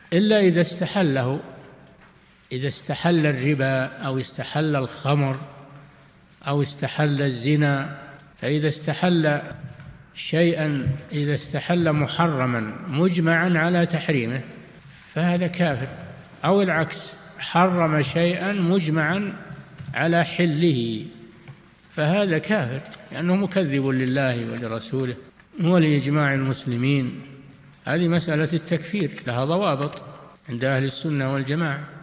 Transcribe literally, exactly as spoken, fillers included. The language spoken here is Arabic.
إلا إذا استحله، إذا استحل الربا أو استحل الخمر أو استحل الزنا. فإذا استحل شيئا، إذا استحل محرما مجمعا على تحريمه فهذا كافر، أو العكس، حرم شيئا مجمعا على حله فهذا كافر، لأنه مكذب لله ولرسوله ولإجماع المسلمين. هذه مسألة التكفير لها ضوابط عند أهل السنة والجماعة.